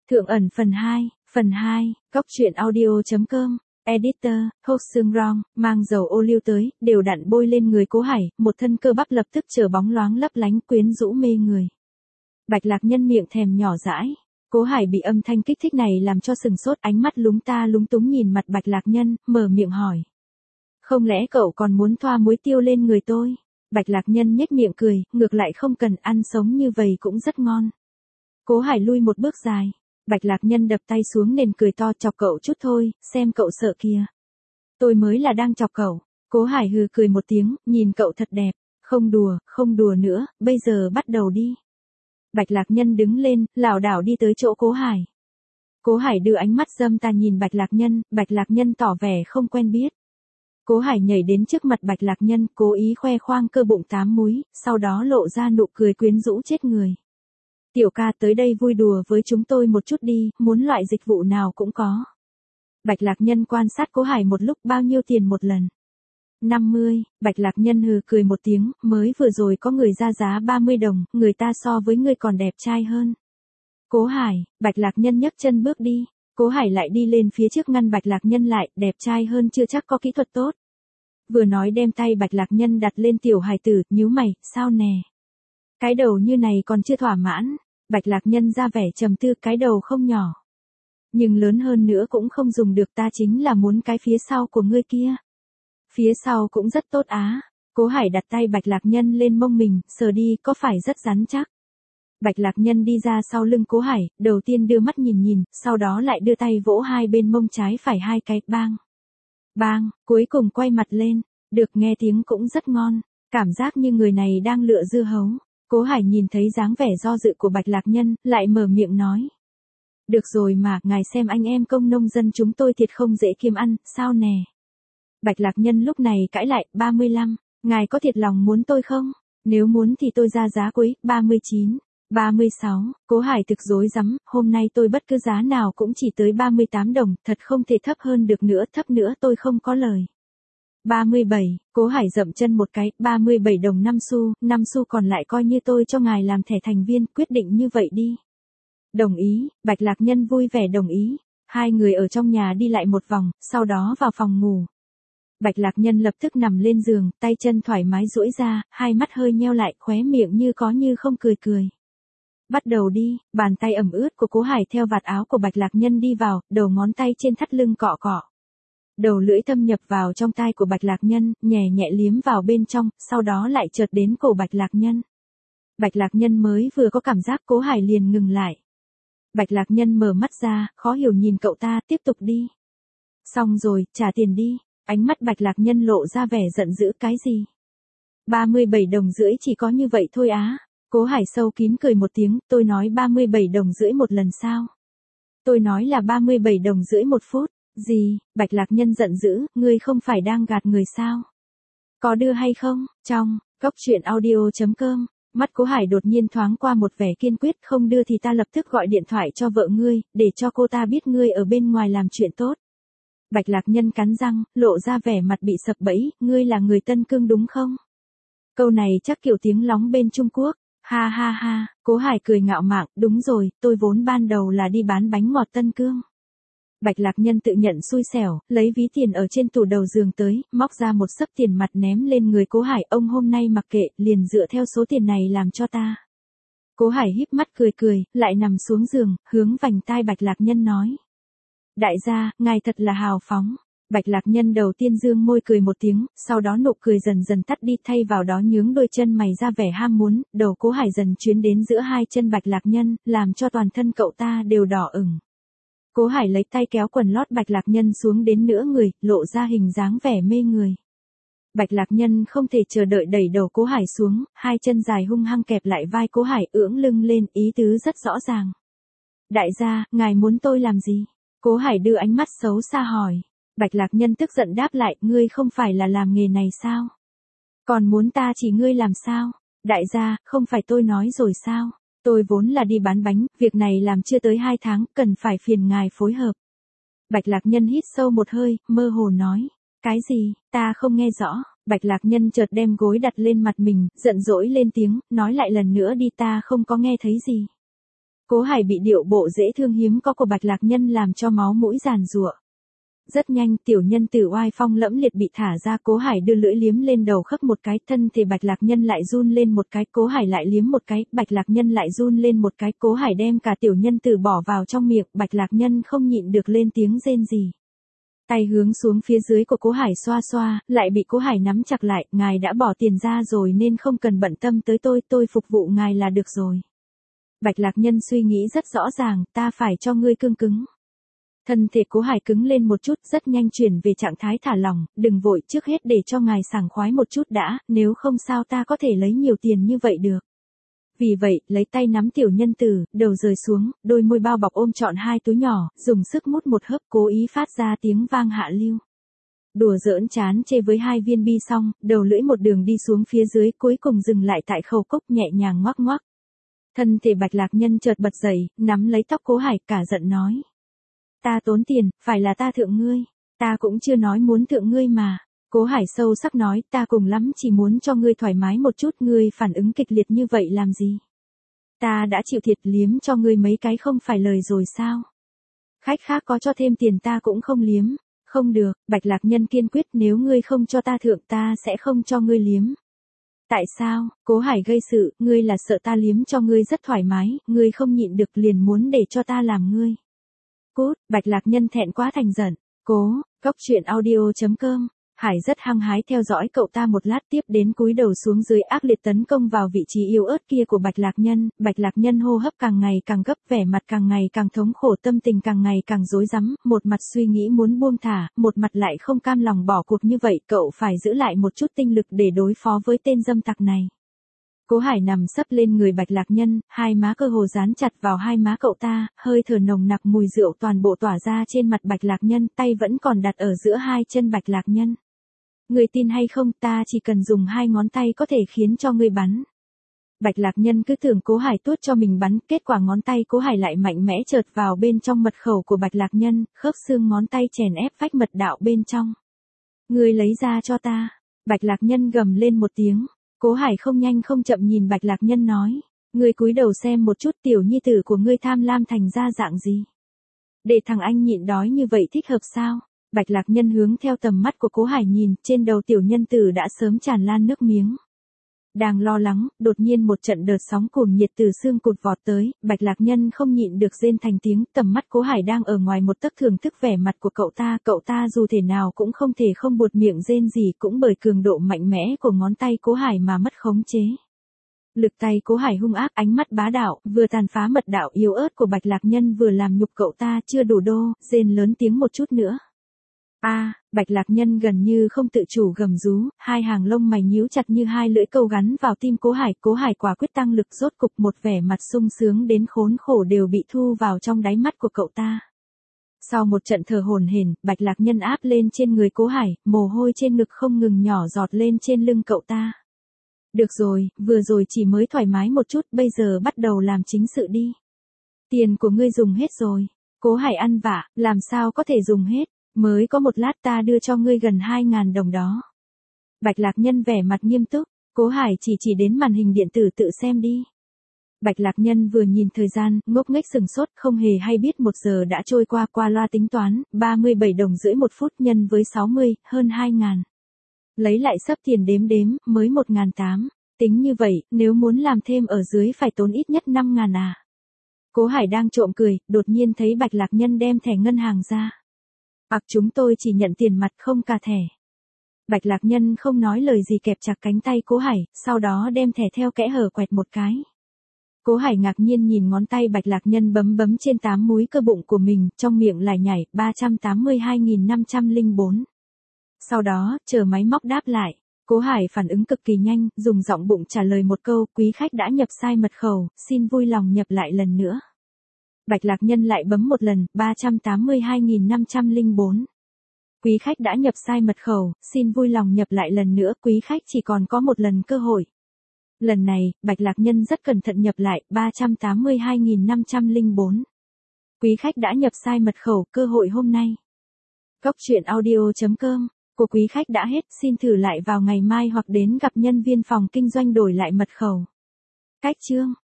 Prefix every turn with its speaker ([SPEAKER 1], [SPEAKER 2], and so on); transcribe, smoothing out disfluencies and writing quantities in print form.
[SPEAKER 1] Thượng ẩn phần 2, Cóc truyện audio.com, Editor, Host Sương Rong, mang dầu ô liu tới, đều đặn bôi lên người Cố Hải, một thân cơ bắp lập tức trở bóng loáng lấp lánh quyến rũ mê người. Bạch Lạc Nhân miệng thèm nhỏ dãi. Cố Hải bị âm thanh kích thích này làm cho sừng sốt, ánh mắt lúng ta lúng túng nhìn mặt Bạch Lạc Nhân, mở miệng hỏi. Không lẽ cậu còn muốn thoa muối tiêu lên người tôi? Bạch Lạc Nhân nhếch miệng cười, ngược lại không cần, ăn sống như vậy cũng rất ngon. Cố Hải lui một bước dài. Bạch Lạc Nhân đập tay xuống nền cười to, chọc cậu chút thôi, xem cậu sợ kìa. Tôi mới là đang chọc cậu. Cố Hải hừ cười một tiếng, nhìn cậu thật đẹp. Không đùa nữa, bây giờ bắt đầu đi. Bạch Lạc Nhân đứng lên, lảo đảo đi tới chỗ Cố Hải. Cố Hải đưa ánh mắt dâm tà nhìn Bạch Lạc Nhân tỏ vẻ không quen biết. Cố Hải nhảy đến trước mặt Bạch Lạc Nhân, cố ý khoe khoang cơ bụng 8 múi, sau đó lộ ra nụ cười quyến rũ chết người. Tiểu ca tới đây vui đùa với chúng tôi một chút đi, muốn loại dịch vụ nào cũng có. Bạch Lạc Nhân quan sát Cố Hải một lúc, bao nhiêu tiền một lần? 50, Bạch Lạc Nhân hừ cười một tiếng, mới vừa rồi có người ra giá 30 đồng, người ta so với ngươi còn đẹp trai hơn. Cố Hải, Bạch Lạc Nhân nhấc chân bước đi. Cố Hải lại đi lên phía trước ngăn Bạch Lạc Nhân lại, đẹp trai hơn chưa chắc có kỹ thuật tốt. Vừa nói đem tay Bạch Lạc Nhân đặt lên tiểu hài tử, nhíu mày, sao nè? Cái đầu như này còn chưa thỏa mãn. Bạch Lạc Nhân ra vẻ trầm tư, cái đầu không nhỏ. Nhưng lớn hơn nữa cũng không dùng được, ta chính là muốn cái phía sau của ngươi kia. Phía sau cũng rất tốt á. Cố Hải đặt tay Bạch Lạc Nhân lên mông mình, sờ đi, có phải rất rắn chắc. Bạch Lạc Nhân đi ra sau lưng Cố Hải, đầu tiên đưa mắt nhìn, sau đó lại đưa tay vỗ hai bên mông trái phải hai cái, bang. Bang, cuối cùng quay mặt lên, được, nghe tiếng cũng rất ngon, cảm giác như người này đang lựa dưa hấu. Cố Hải nhìn thấy dáng vẻ do dự của Bạch Lạc Nhân, lại mở miệng nói. Được rồi mà, ngài xem anh em công nông dân chúng tôi thiệt không dễ kiếm ăn, sao nè? Bạch Lạc Nhân lúc này cãi lại, 35, ngài có thiệt lòng muốn tôi không? Nếu muốn thì tôi ra giá quý, 39. 36, Cố Hải thực dối rắm, hôm nay tôi bất cứ giá nào cũng chỉ tới 38 đồng, thật không thể thấp hơn được nữa, thấp nữa tôi không có lời. 37, Cố Hải dậm chân một cái, 37 đồng 5 xu còn lại coi như tôi cho ngài làm thẻ thành viên, quyết định như vậy đi. Đồng ý, Bạch Lạc Nhân vui vẻ đồng ý. Hai người ở trong nhà đi lại một vòng, sau đó vào phòng ngủ. Bạch Lạc Nhân lập tức nằm lên giường, tay chân thoải mái duỗi ra, hai mắt hơi nheo lại, khóe miệng như có như không cười. Bắt đầu đi, bàn tay ẩm ướt của Cố Hải theo vạt áo của Bạch Lạc Nhân đi vào, đầu ngón tay trên thắt lưng cọ cọ. Đầu lưỡi thâm nhập vào trong tai của Bạch Lạc Nhân, nhẹ nhẹ liếm vào bên trong, sau đó lại chợt đến cổ Bạch Lạc Nhân. Bạch Lạc Nhân mới vừa có cảm giác, Cố Hải liền ngừng lại. Bạch Lạc Nhân mở mắt ra, khó hiểu nhìn cậu ta, tiếp tục đi. Xong rồi, trả tiền đi. Ánh mắt Bạch Lạc Nhân lộ ra vẻ giận dữ, cái gì? 37 đồng rưỡi chỉ có như vậy thôi á. Cố Hải sâu kín cười một tiếng, tôi nói 37 đồng rưỡi một lần sao? Tôi nói là 37 đồng rưỡi một phút. Gì? Bạch Lạc Nhân giận dữ, ngươi không phải đang gạt người sao? Có đưa hay không? Trong, Cóc truyện audio.com, mắt Cố Hải đột nhiên thoáng qua một vẻ kiên quyết, không đưa thì ta lập tức gọi điện thoại cho vợ ngươi, để cho cô ta biết ngươi ở bên ngoài làm chuyện tốt. Bạch Lạc Nhân cắn răng, lộ ra vẻ mặt bị sập bẫy, ngươi là người Tân Cương đúng không? Câu này chắc kiểu tiếng lóng bên Trung Quốc. Ha, Cố Hải cười ngạo mạn, đúng rồi, tôi vốn ban đầu là đi bán bánh ngọt Tân Cương. Bạch Lạc Nhân tự nhận xui xẻo, lấy ví tiền ở trên tủ đầu giường tới, móc ra một xấp tiền mặt ném lên người Cố Hải, ông hôm nay mặc kệ, liền dựa theo số tiền này làm cho ta. Cố Hải híp mắt cười, lại nằm xuống giường, hướng vành tai Bạch Lạc Nhân nói. Đại gia, ngài thật là hào phóng. Bạch Lạc Nhân đầu tiên dương môi cười một tiếng, sau đó nụ cười dần dần tắt đi, thay vào đó nhướng đôi chân mày ra vẻ ham muốn, đầu Cố Hải dần chuyến đến giữa hai chân Bạch Lạc Nhân, làm cho toàn thân cậu ta đều đỏ ửng. Cố Hải lấy tay kéo quần lót Bạch Lạc Nhân xuống đến nửa người, lộ ra hình dáng vẻ mê người. Bạch Lạc Nhân không thể chờ đợi đẩy đầu Cố Hải xuống, hai chân dài hung hăng kẹp lại vai Cố Hải, ưỡng lưng lên, ý tứ rất rõ ràng. Đại gia, ngài muốn tôi làm gì? Cố Hải đưa ánh mắt xấu xa hỏi. Bạch Lạc Nhân tức giận đáp lại, ngươi không phải là làm nghề này sao? Còn muốn ta chỉ ngươi làm sao? Đại gia, không phải tôi nói rồi sao? Tôi vốn là đi bán bánh, việc này làm chưa tới 2 tháng, cần phải phiền ngài phối hợp. Bạch Lạc Nhân hít sâu một hơi, mơ hồ nói. Cái gì, ta không nghe rõ. Bạch Lạc Nhân chợt đem gối đặt lên mặt mình, giận dỗi lên tiếng, nói lại lần nữa đi, ta không có nghe thấy gì. Cố Hải bị điệu bộ dễ thương hiếm có của Bạch Lạc Nhân làm cho máu mũi giàn giụa. Rất nhanh tiểu nhân tử oai phong lẫm liệt bị thả ra, Cố Hải đưa lưỡi liếm lên đầu khấp một cái, thân thể Bạch Lạc Nhân lại run lên một cái, Cố Hải lại liếm một cái, Bạch Lạc Nhân lại run lên một cái, Cố Hải đem cả tiểu nhân tử bỏ vào trong miệng, Bạch Lạc Nhân không nhịn được lên tiếng rên rỉ. Tay hướng xuống phía dưới của Cố Hải xoa xoa, lại bị Cố Hải nắm chặt lại, ngài đã bỏ tiền ra rồi nên không cần bận tâm tới tôi phục vụ ngài là được rồi. Bạch Lạc Nhân suy nghĩ rất rõ ràng, ta phải cho ngươi cương cứng. Thân thể Cố Hải cứng lên một chút, rất nhanh chuyển về trạng thái thả lỏng, đừng vội, trước hết để cho ngài sảng khoái một chút đã, nếu không sao ta có thể lấy nhiều tiền như vậy được. Vì vậy, lấy tay nắm tiểu nhân tử, đầu rời xuống, đôi môi bao bọc ôm trọn hai túi nhỏ, dùng sức mút một hớp cố ý phát ra tiếng vang hạ lưu. Đùa giỡn chán chê với hai viên bi xong, đầu lưỡi một đường đi xuống phía dưới, cuối cùng dừng lại tại khẩu cốc nhẹ nhàng ngoắc ngoắc. Thân thể Bạch Lạc Nhân chợt bật dậy, nắm lấy tóc Cố Hải cả giận nói. Ta tốn tiền, phải là ta thượng ngươi, ta cũng chưa nói muốn thượng ngươi mà. Cố Hải sâu sắc nói, ta cùng lắm chỉ muốn cho ngươi thoải mái một chút, ngươi phản ứng kịch liệt như vậy làm gì? Ta đã chịu thiệt liếm cho ngươi mấy cái không phải lời rồi sao? Khách khác có cho thêm tiền ta cũng không liếm. Không được, Bạch Lạc Nhân kiên quyết, nếu ngươi không cho ta thượng ta sẽ không cho ngươi liếm. Tại sao? Cố Hải gây sự, ngươi là sợ ta liếm cho ngươi rất thoải mái, ngươi không nhịn được liền muốn để cho ta làm ngươi. Cút, Bạch Lạc Nhân thẹn quá thành giận. Góc truyện audio.com. Hải rất hăng hái theo dõi cậu ta một lát, tiếp đến cúi đầu xuống dưới ác liệt tấn công vào vị trí yếu ớt kia của Bạch Lạc Nhân. Bạch Lạc Nhân hô hấp càng ngày càng gấp, vẻ mặt càng ngày càng thống khổ, tâm tình càng ngày càng rối rắm, một mặt suy nghĩ muốn buông thả, một mặt lại không cam lòng bỏ cuộc như vậy, cậu phải giữ lại một chút tinh lực để đối phó với tên dâm tặc này. Cố Hải nằm sấp lên người Bạch Lạc Nhân, hai má cơ hồ dán chặt vào hai má cậu ta, hơi thở nồng nặc mùi rượu toàn bộ tỏa ra trên mặt Bạch Lạc Nhân, tay vẫn còn đặt ở giữa hai chân Bạch Lạc Nhân. Người tin hay không, ta chỉ cần dùng hai ngón tay có thể khiến cho ngươi bắn. Bạch Lạc Nhân cứ tưởng Cố Hải tuốt cho mình bắn, kết quả ngón tay Cố Hải lại mạnh mẽ chợt vào bên trong mật khẩu của Bạch Lạc Nhân, khớp xương ngón tay chèn ép vách mật đạo bên trong. Ngươi lấy ra cho ta. Bạch Lạc Nhân gầm lên một tiếng. Cố Hải không nhanh không chậm nhìn Bạch Lạc Nhân nói. Ngươi cúi đầu xem một chút tiểu nhi tử của ngươi tham lam thành ra dạng gì. Để thằng anh nhịn đói như vậy thích hợp sao? Bạch Lạc Nhân hướng theo tầm mắt của Cố Hải nhìn, trên đầu tiểu nhân tử đã sớm tràn lan nước miếng. Đang lo lắng, đột nhiên một trận đợt sóng cuồng nhiệt từ xương cụt vọt tới, Bạch Lạc Nhân không nhịn được rên thành tiếng, tầm mắt Cố Hải đang ở ngoài một tấc thưởng thức vẻ mặt của cậu ta dù thể nào cũng không thể không buột miệng rên gì, cũng bởi cường độ mạnh mẽ của ngón tay Cố Hải mà mất khống chế. Lực tay Cố Hải hung ác, ánh mắt bá đạo, vừa tàn phá mật đạo yếu ớt của Bạch Lạc Nhân vừa làm nhục cậu ta chưa đủ đô, rên lớn tiếng một chút nữa. Bạch Lạc Nhân gần như không tự chủ gầm rú, hai hàng lông mày nhíu chặt như hai lưỡi câu gắn vào tim Cố Hải quả quyết tăng lực, rốt cục một vẻ mặt sung sướng đến khốn khổ đều bị thu vào trong đáy mắt của cậu ta. Sau một trận thở hổn hển, Bạch Lạc Nhân áp lên trên người Cố Hải, mồ hôi trên ngực không ngừng nhỏ giọt lên trên lưng cậu ta. Được rồi, vừa rồi chỉ mới thoải mái một chút, bây giờ bắt đầu làm chính sự đi. Tiền của ngươi dùng hết rồi. Cố Hải ăn vạ, làm sao có thể dùng hết. Mới có một lát ta đưa cho ngươi gần 2.000 đồng đó. Bạch Lạc Nhân vẻ mặt nghiêm túc, Cố Hải chỉ đến màn hình điện tử tự xem đi. Bạch Lạc Nhân vừa nhìn thời gian, ngốc nghếch sừng sốt, không hề hay biết 1 giờ đã trôi qua loa tính toán, 37 đồng rưỡi 1 phút nhân với 60, hơn 2.000. Lấy lại sấp tiền đếm mới 1.800, tính như vậy, nếu muốn làm thêm ở dưới phải tốn ít nhất 5.000 à. Cố Hải đang trộm cười, đột nhiên thấy Bạch Lạc Nhân đem thẻ ngân hàng ra. Chúng tôi chỉ nhận tiền mặt không cả thẻ. Bạch Lạc Nhân không nói lời gì kẹp chặt cánh tay Cố Hải, sau đó đem thẻ theo kẽ hở quẹt một cái. Cố Hải ngạc nhiên nhìn ngón tay Bạch Lạc Nhân bấm trên 8 múi cơ bụng của mình, trong miệng lại nhảy, 382.504. Sau đó, chờ máy móc đáp lại. Cố Hải phản ứng cực kỳ nhanh, dùng giọng bụng trả lời một câu, quý khách đã nhập sai mật khẩu, xin vui lòng nhập lại lần nữa. Bạch Lạc Nhân lại bấm một lần, 382.504. Quý khách đã nhập sai mật khẩu, xin vui lòng nhập lại lần nữa, quý khách chỉ còn có một lần cơ hội. Lần này, Bạch Lạc Nhân rất cẩn thận nhập lại, 382.504. Quý khách đã nhập sai mật khẩu, cơ hội hôm nay. Góc truyện audio.com, của quý khách đã hết, xin thử lại vào ngày mai hoặc đến gặp nhân viên phòng kinh doanh đổi lại mật khẩu. Cách chương